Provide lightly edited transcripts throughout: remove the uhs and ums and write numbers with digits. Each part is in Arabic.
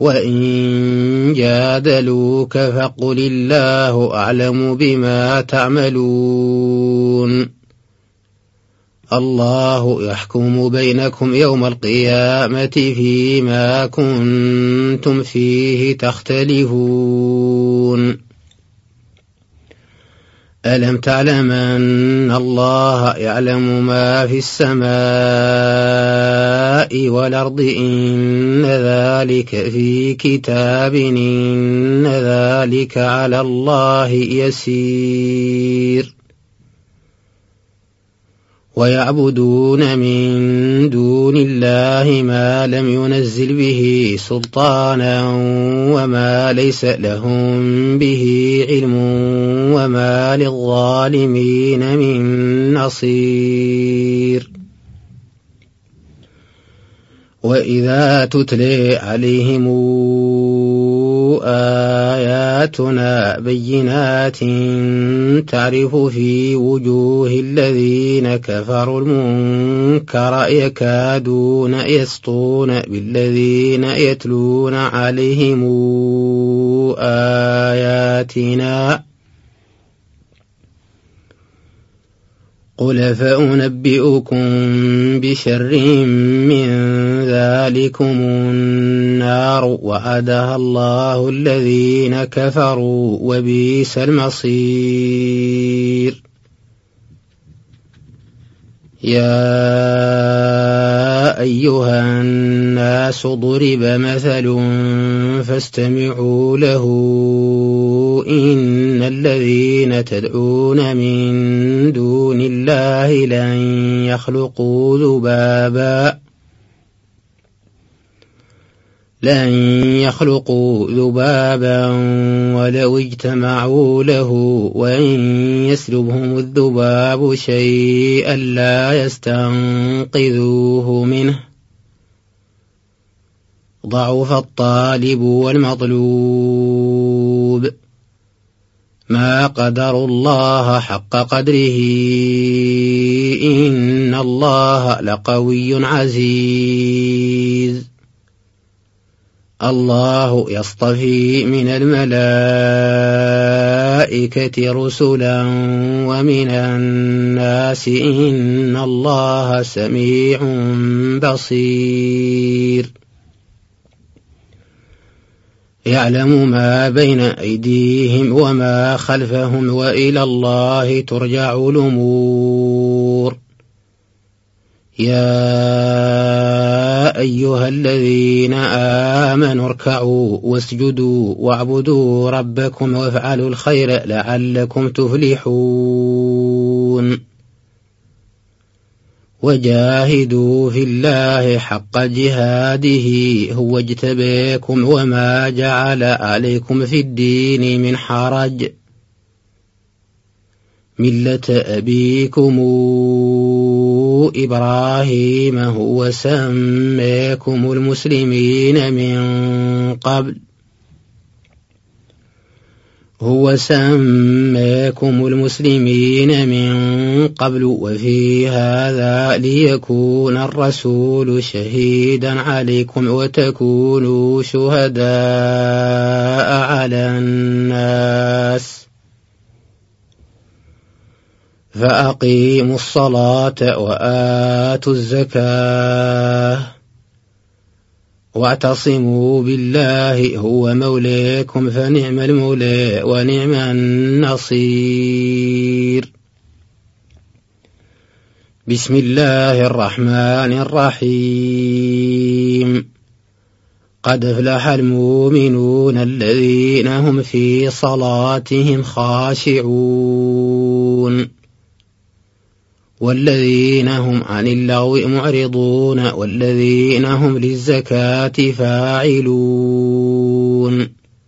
وإن جادلوك فقل الله أعلم بما تعملون الله يحكم بينكم يوم القيامة فيما كنتم فيه تختلفون ألم تعلم أن الله يعلم ما في السماء والأرض إن ذلك في كتاب إن ذلك على الله يسير ويعبدون من دون الله ما لم ينزل به سلطانا وما ليس لهم به علم وما للظالمين من نصير وإذا تتلي عليهم آياتنا بينات تعرف في وجوه الذين كفروا المنكر يكادون يسطون بالذين يتلون عليهم آياتنا قل فأنبئكم بشر من ذلكم النار وعدها الله الذين كفروا وبئس المصير يا أيها الناس ضرب مثل فاستمعوا له إن الذين تدعون من دون الله لن يخلقوا ذبابا ولو اجتمعوا له وإن يسلبهم الذباب شيئا لا يستنقذوه منه ضعف الطالب والمطلوب ما قدروا الله حق قدره إن الله لقوي عزيز الله يصطفي من الملائكة رسلا ومن الناس إن الله سميع بصير يعلم ما بين أيديهم وما خلفهم وإلى الله ترجع الأمور يا أيها الذين آمنوا اركعوا واسجدوا واعبدوا ربكم وافعلوا الخير لعلكم تفلحون وجاهدوا في الله حق جهاده هو اجتباكم وما جعل عليكم في الدين من حرج ملة أبيكم إبراهيم هو سماكم المسلمين من قبل وفي هذا ليكون الرسول شهيدا عليكم وتكونوا شهداء على الناس فأقيموا الصلاة وآتوا الزكاة واعتصموا بالله هو مولاكم فنعم المولى ونعم النصير بسم الله الرحمن الرحيم قد أفلح المؤمنون الذين هم في صلاتهم خاشعون والذين هم عن اللغو معرضون والذين هم للزكاة فاعلون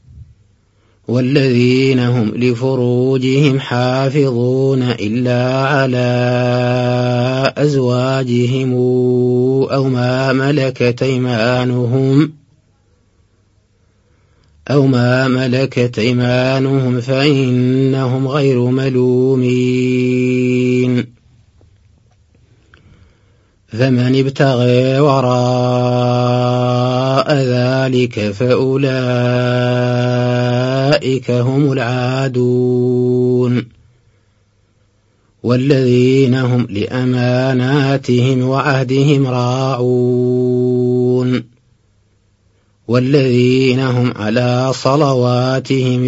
والذين هم لفروجهم حافظون إلا على أزواجهم أو ما ملكت أيمانهم فإنهم غير ملومين فمن ابتغي وراء ذلك فأولئك هم العادون والذين هم لأماناتهم وعهدهم راعون والذين هم على صلواتهم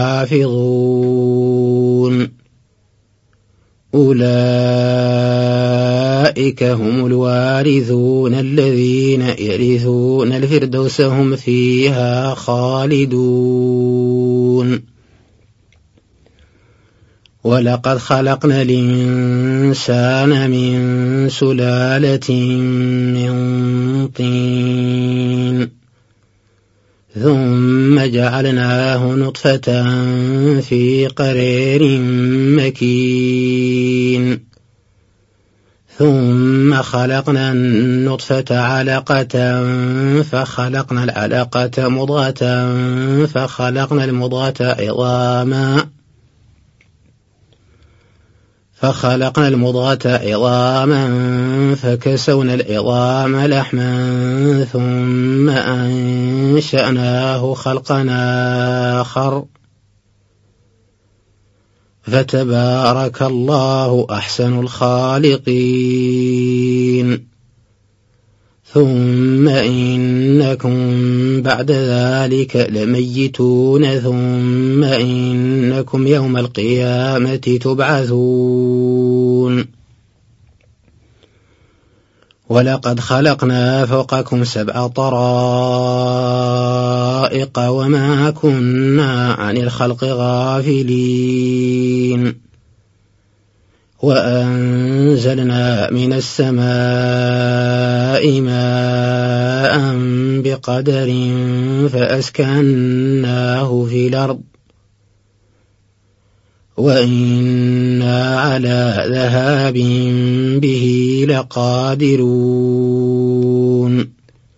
يحافظون أولئك هم الوارثون الذين يرثون الفردوس هم فيها خالدون ولقد خلقنا الإنسان من سلالة من طين ثم جعلناه نطفة في قرير مكين ثم خلقنا النطفة علقة فخلقنا العلقة مضغة فخلقنا المضغة عظاما فكسونا العظام لحما ثم أنشأناه خلقا آخر فتبارك الله أحسن الخالقين ثم إنكم بعد ذلك لميتون ثم إنكم يوم القيامة تبعثون ولقد خلقنا فوقكم 7 طرائق وما كنا عن الخلق غافلين وأنزلنا من السماء ماء بقدر فأسكناه في الأرض وإنا على ذهاب به لقادرون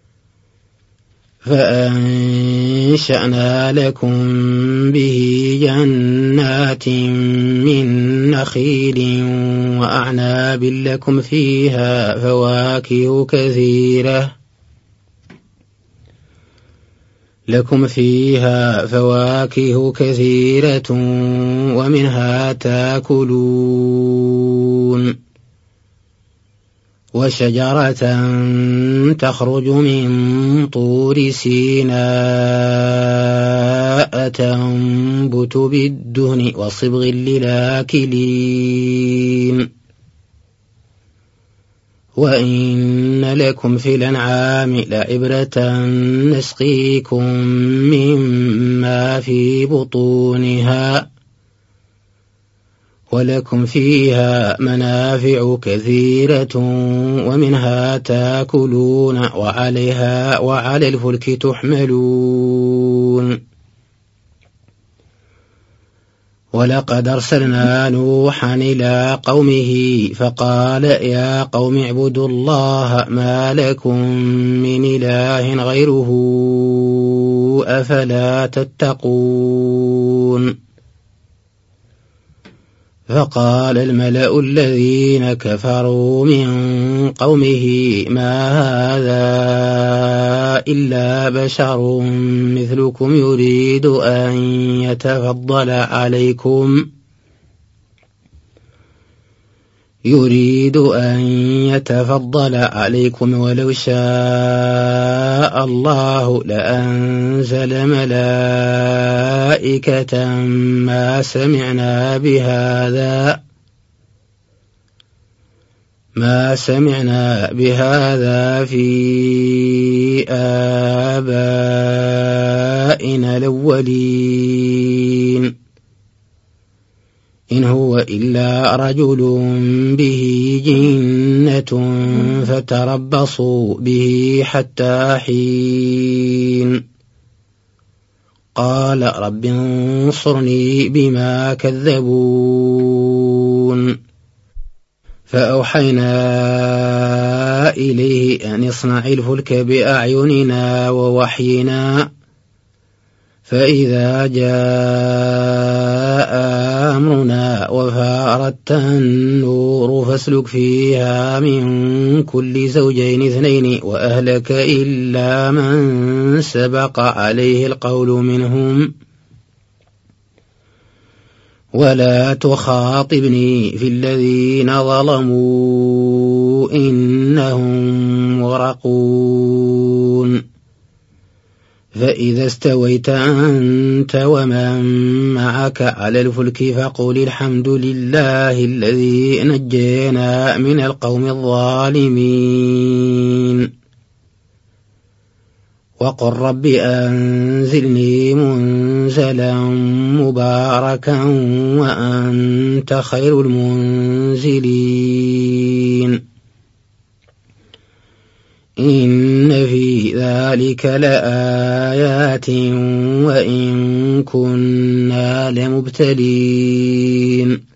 فأنشأنا لكم به جنات من نخيل وأعناب لكم فيها فواكه كثيرة ومنها تاكلون وشجرة تخرج من طور سيناء تنبت بالدهن وصبغ للآكلين وإن لكم في الأنعام لعبرة نسقيكم مما في بطونها ولكم فيها منافع كثيرة ومنها تاكلون وعلى الفلك تحملون ولقد أرسلنا نوحا إلى قومه فقال يا قوم اعبدوا الله ما لكم من إله غيره أفلا تتقون فقال الملأ الذين كفروا من قومه ما هذا إلا بشر مثلكم يريد أن يتفضل عليكم ولو شاء الله لأنزل ملائكة ما سمعنا بهذا في آبائنا الأولين إن هو إلا رجل به جنة فتربصوا به حتى حين قال رب انصرني بما كذبون فأوحينا إليه أن اصنع الفلك بأعيننا ووحينا فإذا جاء أمرنا وفارت النور فاسلك فيها من كل زوجين اثنين وأهلك إلا من سبق عليه القول منهم ولا تخاطبني في الذين ظلموا إنهم مغرقون فإذا استويت أنت ومن معك على الفلك فقل الحمد لله الذي نجينا من القوم الظالمين وقل رب أنزلني منزلا مباركا وأنت خير المنزلين إن في ذلك لآيات وإن كنا لمبتلين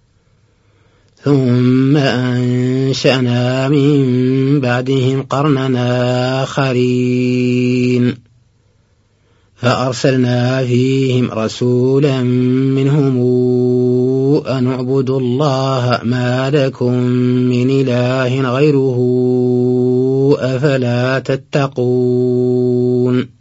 ثم أنشأنا من بعدهم قرننا آخرين فأرسلنا فيهم رسولا منهم أن اعبدوا الله ما لكم من إله غيره أفلا تتقون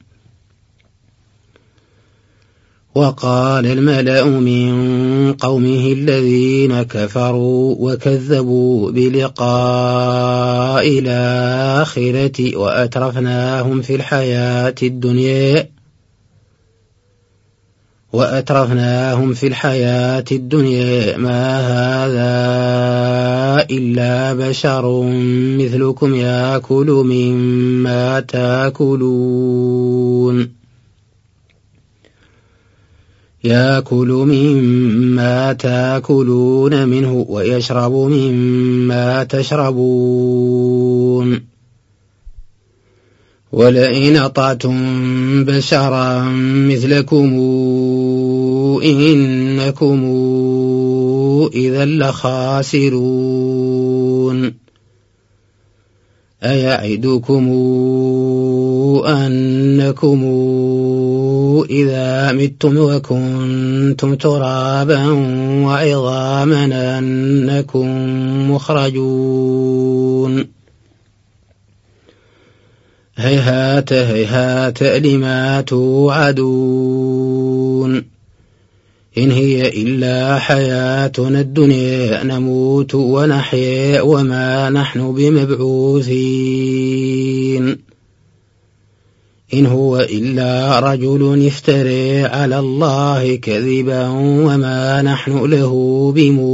وقال الملأ من قومه الذين كفروا وكذبوا بلقاء الآخرة وأترفناهم في الحياة الدنيا ما هذا إلا بشر مثلكم يأكل مما تأكلون منه ويشرب مما تشربون ولئن أطعتم بشرا مثلكم إنكم إذا لخاسرون أيعدكم أنكم إذا متم وكنتم ترابا وعظاما أنكم مخرجون هيهات هيهات لما توعدون إن هي إلا حياتنا الدنيا نموت ونحيا وما نحن بمبعوثين إن هو إلا رجل افترى على الله كذبا وما نحن له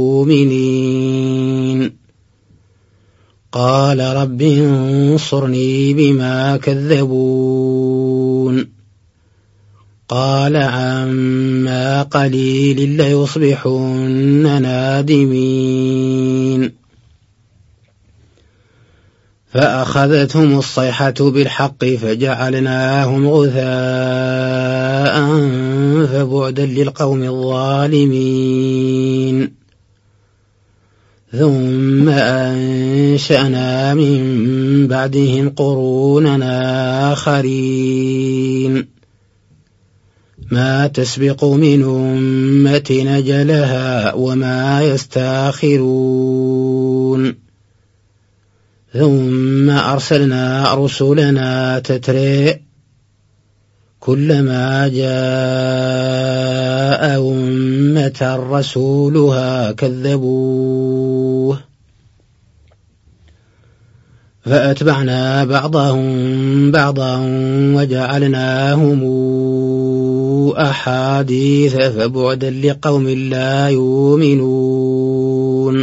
بمؤمنين قال رب انصرني بما كذبون قال عما قليل ليصبحن نادمين فأخذتهم الصيحة بالحق فجعلناهم غثاء فبعدا للقوم الظالمين ثم أنشأنا من بعدهم قروننا آخرين ما تسبق من أمة نجلها وما يستاخرون ثم أرسلنا رسلنا تترى كلما جاء أمة رسولها كذبوه فأتبعنا بعضهم بعضا وجعلناهم أحاديث فبعدا لقوم لا يؤمنون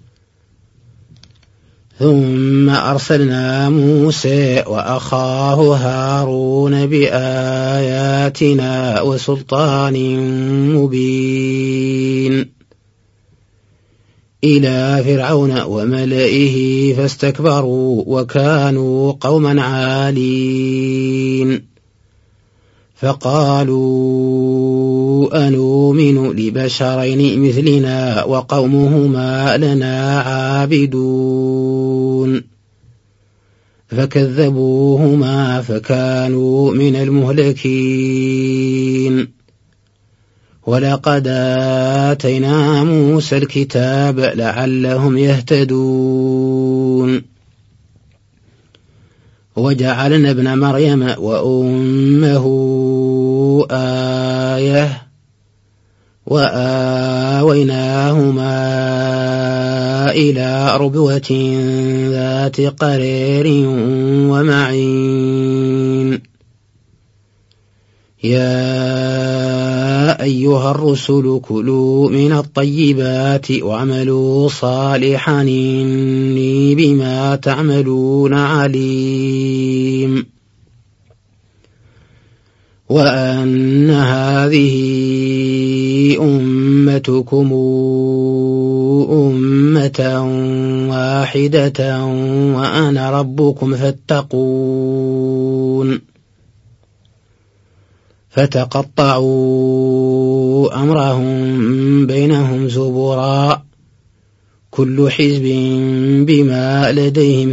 ثم أرسلنا موسى وأخاه هارون بآياتنا وسلطان مبين إلى فرعون وملئه فاستكبروا وكانوا قوما عالين فقالوا أنؤمن لبشرين مثلنا وقومهما لنا عابدون فكذبوهما فكانوا من المهلكين ولقد آتينا موسى الكتاب لعلهم يهتدون وجعلنا ابن مريم وأمه آية وآويناهما إلى ربوة ذات قرير ومعين يا أيها الرسل كلوا من الطيبات واعملوا صالحا إني بما تعملون عليم وأن هذه أمتكم أمة واحدة وأنا ربكم فاتقون فتقطعوا أمرهم بينهم زبرا كل حزب بما لديهم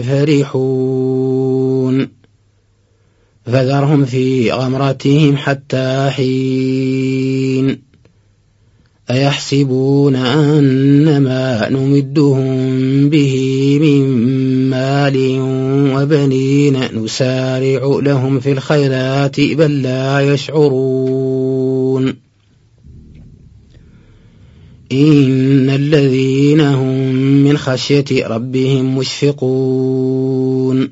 فرحون فذرهم في غمرتهم حتى حين أيحسبون أنما نمدهم به من مال وبنين نسارع لهم في الخيرات بل لا يشعرون إن الذين هم من خشية ربهم مشفقون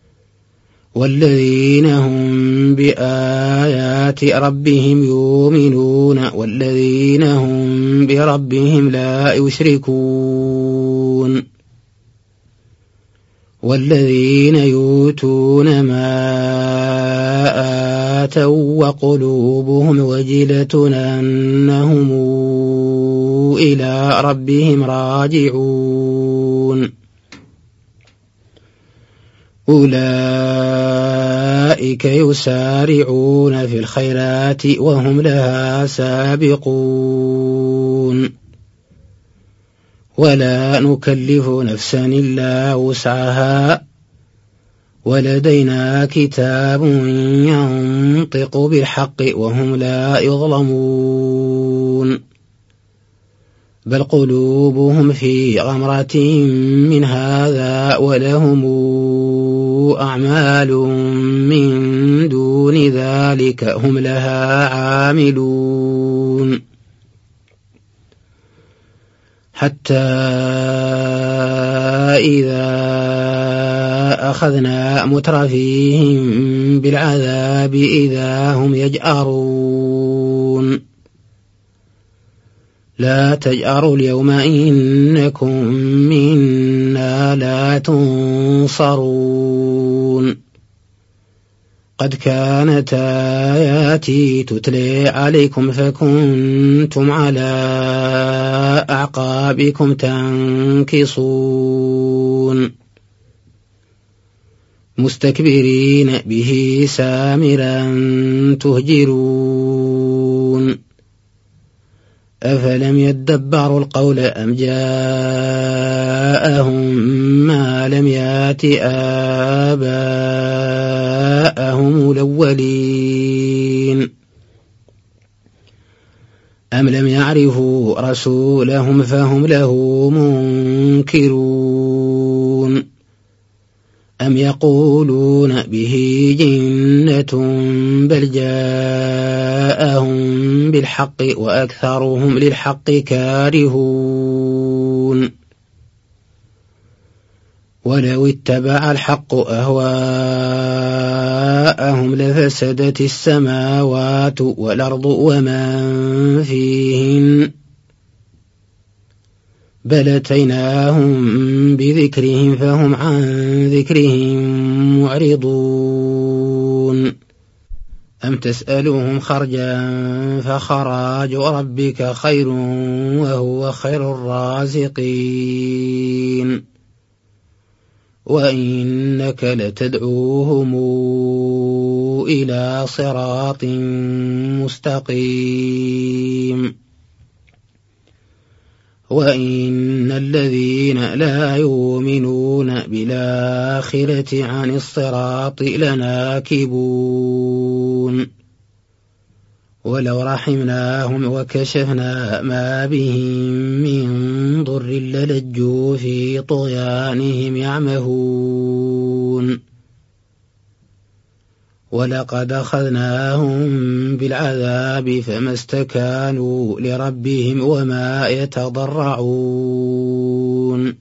والذين هم بآيات ربهم يؤمنون والذين هم بربهم لا يشركون والذين يؤتون ما آتوا وقلوبهم وجلة أنهم إلى ربهم راجعون أولئك يسارعون في الخيرات وهم لها سابقون ولا نكلف نفسا إلا وسعها ولدينا كتاب ينطق بالحق وهم لا يظلمون بل قلوبهم في غمرة من هذا ولهم أعمال من دون ذلك هم لها عاملون حتى إذا أخذنا مترفيهم بالعذاب إذا هم يجأرون لا تجأروا اليوم إنكم منا لا تنصرون قد كانت آياتي تتلي عليكم فكنتم على أعقابكم تنكصون مستكبرين به سامرا تهجرون أفلم يدبروا القول أم جاءهم ما لم يأت آباءهم الأولين أم لم يعرفوا رسولهم فهم له منكرون أم يقولون به جنة بل جاءهم بالحق وأكثرهم للحق كارهون ولو اتبع الحق أهواءهم لفسدت السماوات والأرض ومن فيهن بل أتيناهم بذكرهم فهم عن ذكرهم معرضون أم تسألهم خرجا فخراج ربك خير وهو خير الرازقين وإنك لتدعوهم إلى صراط مستقيم وإن الذين لا يؤمنون بالآخرة عن الصراط لناكبون ولو رحمناهم وكشفنا ما بهم من ضر للجوا في طغيانهم يعمهون ولقد أخذناهم بالعذاب فما استكانوا لربهم وما يتضرعون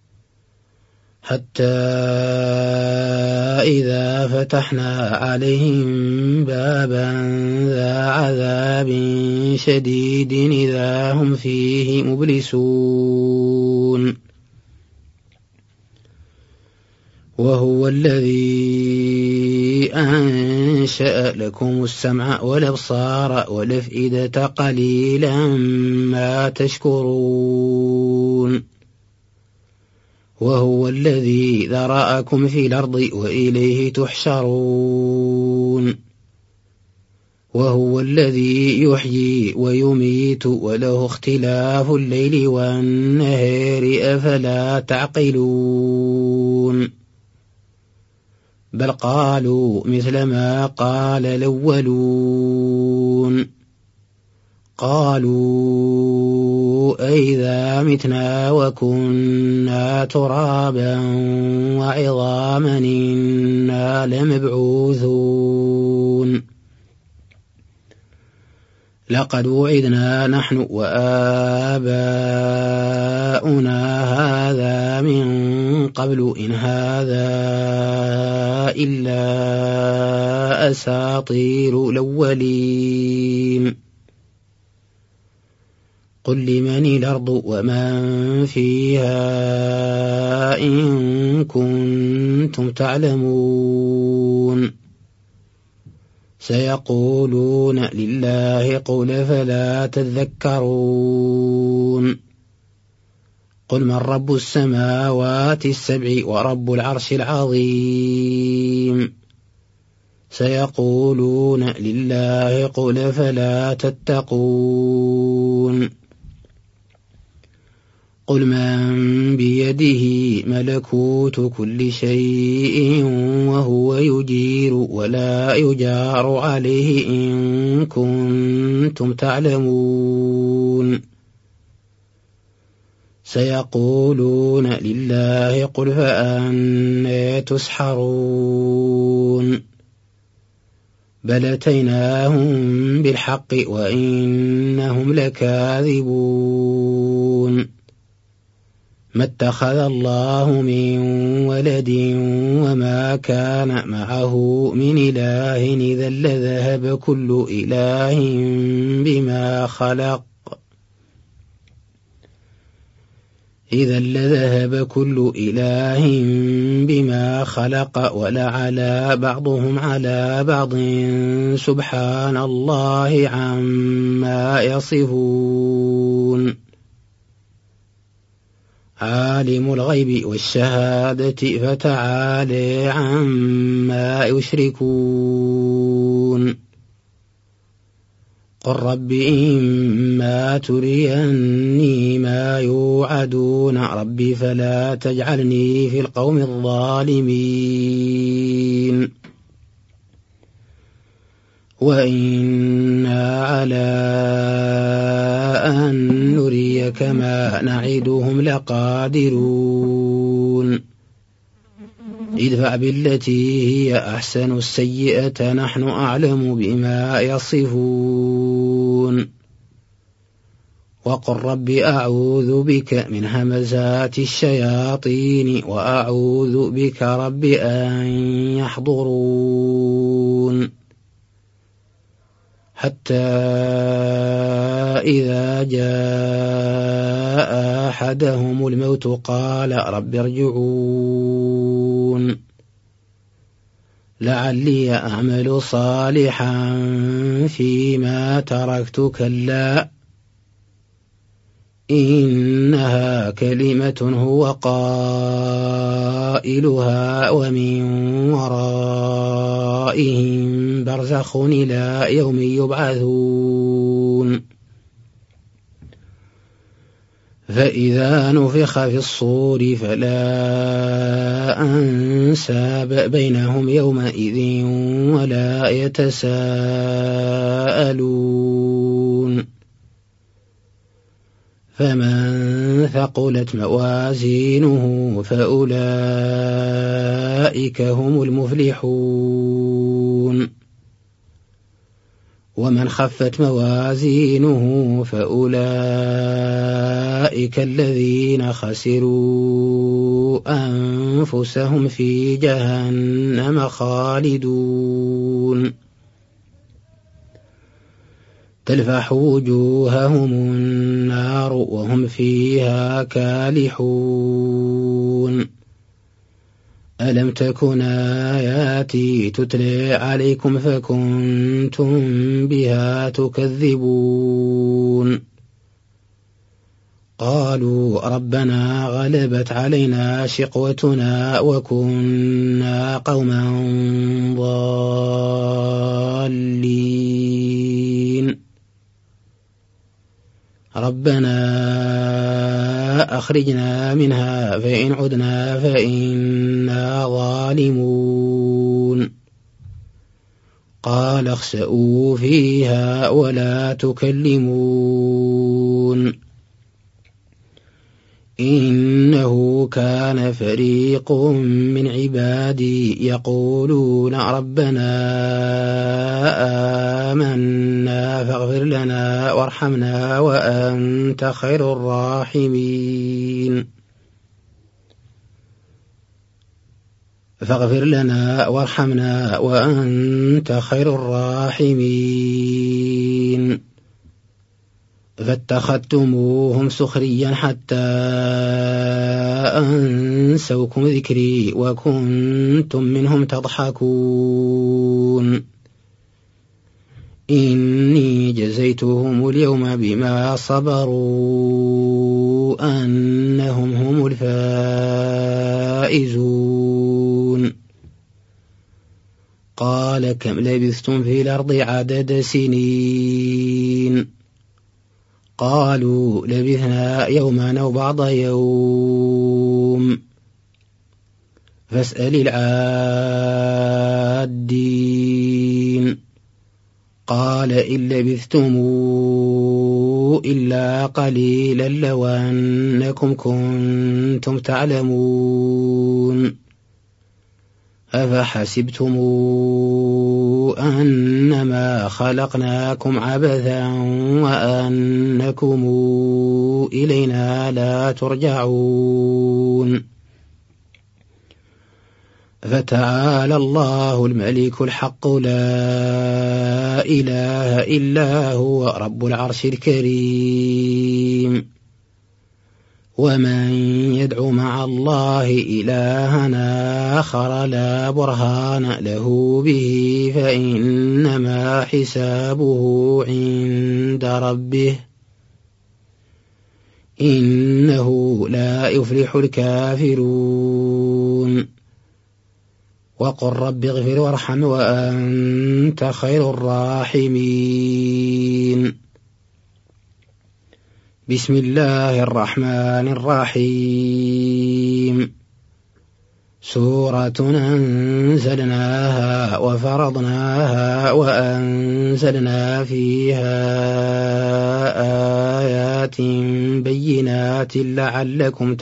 حتى إذا فتحنا عليهم بابا ذا عذاب شديد إذا هم فيه مبلسون وهو الذي أنشأ لكم السمع والأبصار والأفئدة قليلا ما تشكرون وهو الذي ذرأكم في الأرض وإليه تحشرون وهو الذي يحيي ويميت وله اختلاف الليل والنهار أفلا تعقلون بل قالوا مثل ما قال الأولون قالوا أئذا متنا وكنا ترابا وعظاما إنا لمبعوثون لقد وعدنا نحن وآباؤنا هذا من قبل إن هذا إلا أساطير الأولين قل لمن الأرض ومن فيها إن كنتم تعلمون سيقولون لله قل فلا تذكرون قل من رب السماوات السبع ورب العرش العظيم سيقولون لله قل فلا تتقون قل من بيده ملكوت كل شيء وهو يجير ولا يجار عليه إن كنتم تعلمون سيقولون لله قل فأنى تسحرون بل أتيناهم بالحق وإنهم لكاذبون ما اتخذ الله من ولد وما كان معه من إله إذا لذهب كل إله بما خلق ولعلى بعضهم على بعض سبحان الله عما يصفون عالم الغيب والشهادة فتعالى عما يشركون قل رب إما تريني ما يوعدون رب فلا تجعلني في القوم الظالمين وإنا على أن نريك ما نعدهم لقادرون ادفع بالتي هي أحسن السيئة نحن أعلم بما يصفون وقل رب أعوذ بك من همزات الشياطين وأعوذ بك رب أن يحضرون حتى إذا جاء أحدهم الموت قال رب ارجعون لعلي أعمل صالحا فيما تركت كلا إنها كلمة هو قائلها ومن ورائهم برزخ إلى يوم يبعثون فإذا نفخ في الصور فلا أنساب بينهم يومئذ ولا يتساءلون فمن ثقلت موازينه فأولئك هم المفلحون ومن خفت موازينه فأولئك الذين خسروا أنفسهم في جهنم خالدون تلفح وجوههم النار وهم فيها كالحون ألم تكن آياتي تتلى عليكم فكنتم بها تكذبون قالوا ربنا غلبت علينا شقوتنا وكنا قوما ضالين ربنا أخرجنا منها فإن عدنا فإنا ظالمون قال اخسئوا فيها ولا تكلمون إنه كان فريق من عبادي يقولون ربنا آمنا فاغفر لنا وارحمنا وأنت خير الراحمين فاغفر لنا وارحمنا وأنت خير الراحمين فاتخذتموهم سخريا حتى أنسوكم ذكري وكنتم منهم تضحكون إني جزيتهم اليوم بما صبروا أنهم هم الفائزون قال كم لبثتم في الأرض عدد سنين قالوا لبثنا يوما أو بعض يوم فاسأل العادين قال إن لبثتم إلا قليلا لو أنكم كنتم تعلمون أفحسبتم أنما خلقناكم عبثا وأنكم إلينا لا ترجعون فتعالى الله الملك الحق لا إله إلا هو رب العرش الكريم ومن يدع مع الله إلها آخر لا برهان له به فإنما حسابه عند ربه إنه لا يفلح الكافرون وقل رب اغفر وارحم وأنت خير الراحمين بسم الله الرحمن الرحيم سورة أنزلناها وفرضناها وأنزلنا فيها آيات بينات لعلكم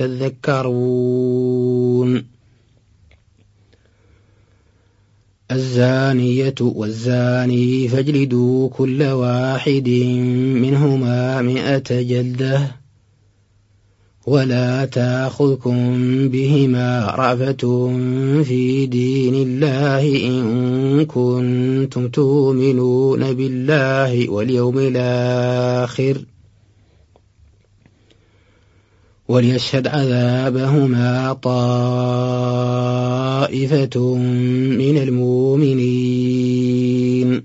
تذكرون الزانية والزاني فاجلدوا كل واحد منهما 100 جلدة ولا تأخذكم بهما رأفة في دين الله إن كنتم تؤمنون بالله واليوم الآخر وليشهد عذابهما طائفة من المؤمنين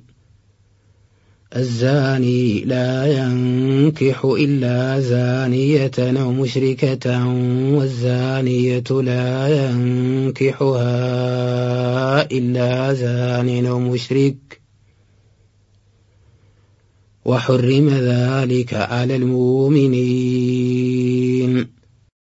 الزاني لا ينكح إلا زانية أو مشركة والزانية لا ينكحها إلا زان أو مشرك وحرم ذلك على المؤمنين الرجيم